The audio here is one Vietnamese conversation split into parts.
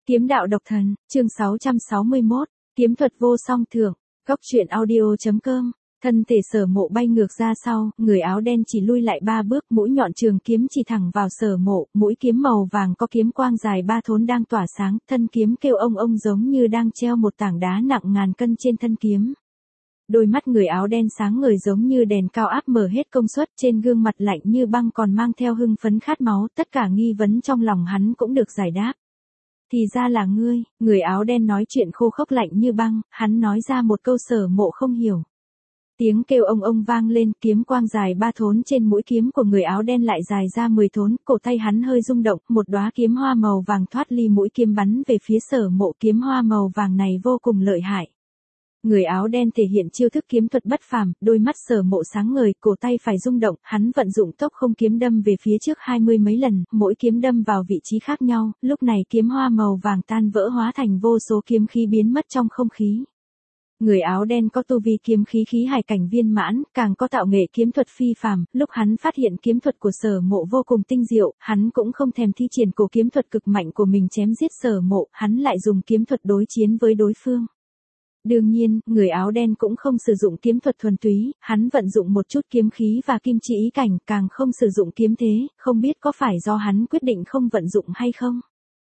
Kiếm đạo độc thần, chương 661, kiếm thuật vô song thượng, góc truyện audio.com. Thân thể Sở Mộ bay ngược ra sau, người áo đen chỉ lui lại 3 bước, mũi nhọn trường kiếm chỉ thẳng vào Sở Mộ, mũi kiếm màu vàng có kiếm quang dài 3 thốn đang tỏa sáng, thân kiếm kêu ông giống như đang treo một tảng đá nặng ngàn cân trên thân kiếm. Đôi mắt người áo đen sáng ngời giống như đèn cao áp mở hết công suất, trên gương mặt lạnh như băng còn mang theo hưng phấn khát máu, tất cả nghi vấn trong lòng hắn cũng được giải đáp. Thì ra là ngươi, người áo đen nói chuyện khô khốc lạnh như băng, hắn nói ra một câu Sở Mộ không hiểu. Tiếng kêu ông vang lên, kiếm quang dài 3 thốn trên mũi kiếm của người áo đen lại dài ra 10 thốn, cổ tay hắn hơi rung động, một đóa kiếm hoa màu vàng thoát ly mũi kiếm bắn về phía Sở Mộ, kiếm hoa màu vàng này vô cùng lợi hại. Người áo đen thể hiện chiêu thức kiếm thuật bất phàm, đôi mắt Sở Mộ sáng ngời, cổ tay phải rung động, hắn vận dụng tốc không kiếm đâm về phía trước 20 mấy lần, mỗi kiếm đâm vào vị trí khác nhau, lúc này kiếm hoa màu vàng tan vỡ hóa thành vô số kiếm khí biến mất trong không khí. Người áo đen có tu vi kiếm khí khí hải cảnh viên mãn, càng có tạo nghệ kiếm thuật phi phàm, lúc hắn phát hiện kiếm thuật của Sở Mộ vô cùng tinh diệu, hắn cũng không thèm thi triển cổ kiếm thuật cực mạnh của mình chém giết Sở Mộ, hắn lại dùng kiếm thuật đối chiến với đối phương. Đương nhiên, người áo đen cũng không sử dụng kiếm thuật thuần túy, hắn vận dụng một chút kiếm khí và kim chi ý cảnh, càng không sử dụng kiếm thế, không biết có phải do hắn quyết định không vận dụng hay không.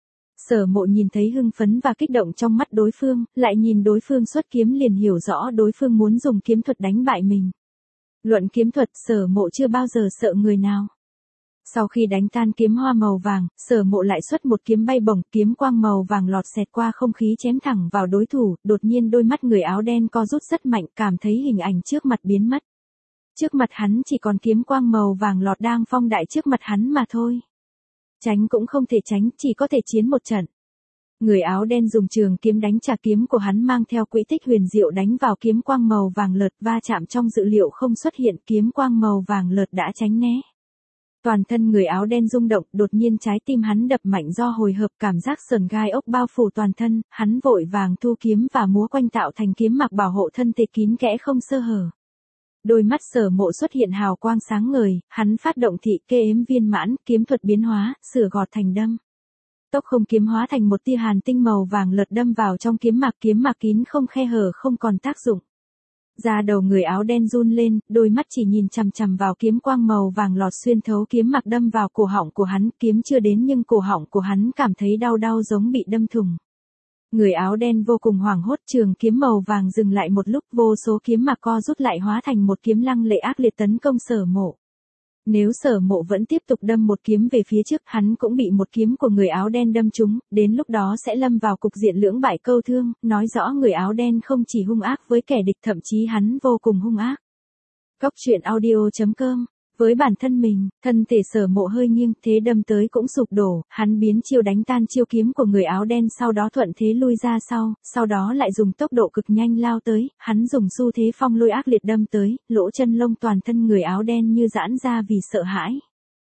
Sở Mộ nhìn thấy hưng phấn và kích động trong mắt đối phương, lại nhìn đối phương xuất kiếm liền hiểu rõ đối phương muốn dùng kiếm thuật đánh bại mình. Luận kiếm thuật, Sở Mộ chưa bao giờ sợ người nào. Sau khi đánh tan kiếm hoa màu vàng, Sở Mộ lại xuất một kiếm bay bổng, kiếm quang màu vàng lọt xẹt qua không khí chém thẳng vào đối thủ, đột nhiên đôi mắt người áo đen co rút rất mạnh, cảm thấy hình ảnh trước mặt biến mất. Trước mặt hắn chỉ còn kiếm quang màu vàng lọt đang phong đại trước mặt hắn mà thôi. Tránh cũng không thể tránh, chỉ có thể chiến một trận. Người áo đen dùng trường kiếm đánh trả kiếm của hắn mang theo quỹ tích huyền diệu đánh vào kiếm quang màu vàng lợt, va chạm trong dự liệu không xuất hiện, kiếm quang màu vàng lợt đã tránh né. Toàn thân người áo đen rung động, đột nhiên trái tim hắn đập mạnh do hồi hộp, cảm giác sờn gai ốc bao phủ toàn thân, hắn vội vàng thu kiếm và múa quanh tạo thành kiếm mặc bảo hộ thân thể kín kẽ không sơ hở. Đôi mắt Sở Mộ xuất hiện hào quang sáng ngời, hắn phát động thị kê ếm viên mãn, kiếm thuật biến hóa, sửa gọt thành đâm. Tốc không kiếm hóa thành một tia hàn tinh màu vàng lật đâm vào trong kiếm mạc kín không khe hở không còn tác dụng. Da đầu người áo đen run lên, đôi mắt chỉ nhìn chằm chằm vào kiếm quang màu vàng lọt xuyên thấu kiếm mạc đâm vào cổ họng của hắn, kiếm chưa đến nhưng cổ họng của hắn cảm thấy đau giống bị đâm thủng. Người áo đen vô cùng hoảng hốt, trường kiếm màu vàng dừng lại một lúc, vô số kiếm mạc co rút lại hóa thành một kiếm lăng lệ ác liệt tấn công Sở Mộ. Nếu Sở Mộ vẫn tiếp tục đâm một kiếm về phía trước, hắn cũng bị một kiếm của người áo đen đâm trúng, đến lúc đó sẽ lâm vào cục diện lưỡng bại câu thương, nói rõ người áo đen không chỉ hung ác với kẻ địch, thậm chí hắn vô cùng hung ác. Góc truyện audio.com. Với bản thân mình, thân thể Sở Mộ hơi nghiêng, thế đâm tới cũng sụp đổ, hắn biến chiêu đánh tan chiêu kiếm của người áo đen, sau đó thuận thế lui ra sau đó lại dùng tốc độ cực nhanh lao tới, hắn dùng xu thế phong lôi ác liệt đâm tới, lỗ chân lông toàn thân người áo đen như giãn ra vì sợ hãi.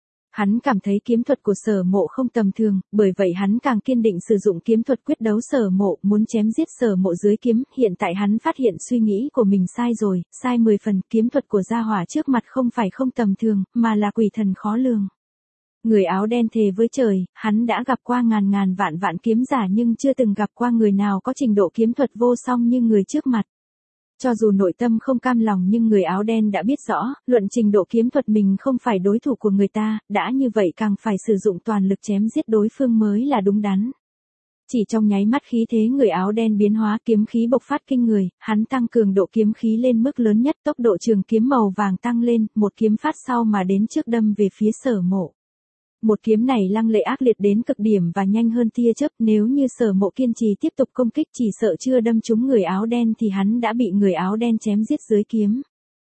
Hắn cảm thấy kiếm thuật của Sở Mộ không tầm thường, bởi vậy hắn càng kiên định sử dụng kiếm thuật quyết đấu Sở Mộ, muốn chém giết Sở Mộ dưới kiếm, hiện tại hắn phát hiện suy nghĩ của mình sai rồi, sai 10 phần, kiếm thuật của gia hỏa trước mặt không phải không tầm thường, mà là quỷ thần khó lường. Người áo đen thề với trời, hắn đã gặp qua ngàn vạn kiếm giả nhưng chưa từng gặp qua người nào có trình độ kiếm thuật vô song như người trước mặt. Cho dù nội tâm không cam lòng nhưng người áo đen đã biết rõ, luận trình độ kiếm thuật mình không phải đối thủ của người ta, đã như vậy càng phải sử dụng toàn lực chém giết đối phương mới là đúng đắn. Chỉ trong nháy mắt khí thế người áo đen biến hóa, kiếm khí bộc phát kinh người, hắn tăng cường độ kiếm khí lên mức lớn nhất, tốc độ trường kiếm màu vàng tăng lên, một kiếm phát sau mà đến trước đâm về phía Sở Mộ. Một kiếm này lăng lệ ác liệt đến cực điểm và nhanh hơn tia chớp, nếu như Sở Mộ kiên trì tiếp tục công kích chỉ sợ chưa đâm trúng người áo đen thì hắn đã bị người áo đen chém giết dưới kiếm.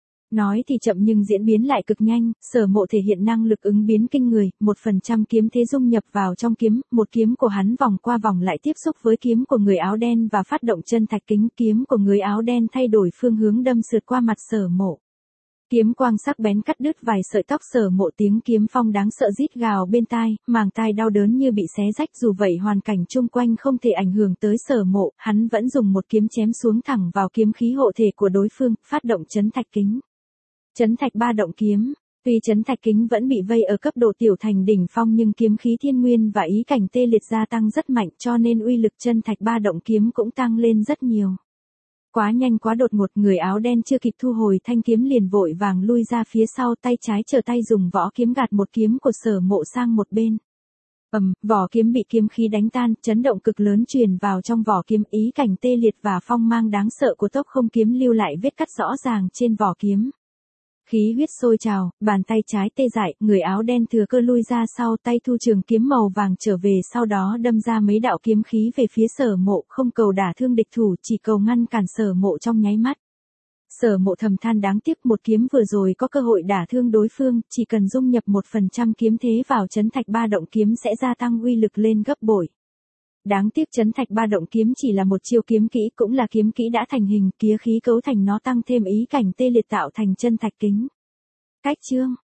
Nói thì chậm nhưng diễn biến lại cực nhanh, Sở Mộ thể hiện năng lực ứng biến kinh người, 1% kiếm thế dung nhập vào trong kiếm, một kiếm của hắn vòng qua vòng lại tiếp xúc với kiếm của người áo đen và phát động chân thạch kính, kiếm của người áo đen thay đổi phương hướng đâm sượt qua mặt Sở Mộ. Kiếm quang sắc bén cắt đứt vài sợi tóc Sở Mộ, tiếng kiếm phong đáng sợ rít gào bên tai, màng tai đau đớn như bị xé rách, dù vậy hoàn cảnh chung quanh không thể ảnh hưởng tới Sở Mộ, hắn vẫn dùng một kiếm chém xuống thẳng vào kiếm khí hộ thể của đối phương, phát động chấn thạch kính. Chấn thạch ba động kiếm. Tuy trấn thạch kính vẫn bị vây ở cấp độ tiểu thành đỉnh phong nhưng kiếm khí thiên nguyên và ý cảnh tê liệt gia tăng rất mạnh cho nên uy lực chân thạch ba động kiếm cũng tăng lên rất nhiều. Quá nhanh quá đột ngột, người áo đen chưa kịp thu hồi thanh kiếm liền vội vàng lui ra phía sau, tay trái trở tay dùng võ kiếm gạt một kiếm của Sở Mộ sang một bên. Vỏ kiếm bị kiếm khí đánh tan, chấn động cực lớn truyền vào trong vỏ kiếm, ý cảnh tê liệt và phong mang đáng sợ của Tốc Không kiếm lưu lại vết cắt rõ ràng trên vỏ kiếm. Khí huyết sôi trào, bàn tay trái tê dại, người áo đen thừa cơ lui ra sau, tay thu trường kiếm màu vàng trở về, sau đó đâm ra mấy đạo kiếm khí về phía Sở Mộ, không cầu đả thương địch thủ, chỉ cầu ngăn cản Sở Mộ trong nháy mắt. Sở Mộ thầm than đáng tiếc, một kiếm vừa rồi có cơ hội đả thương đối phương, chỉ cần dung nhập 1% kiếm thế vào trấn thạch ba động kiếm sẽ gia tăng uy lực lên gấp bội. Đáng tiếc trấn thạch ba động kiếm chỉ là một chiêu kiếm kỹ, cũng là kiếm kỹ đã thành hình, kía khí cấu thành nó tăng thêm ý cảnh tê liệt tạo thành chân thạch kính. Cách chương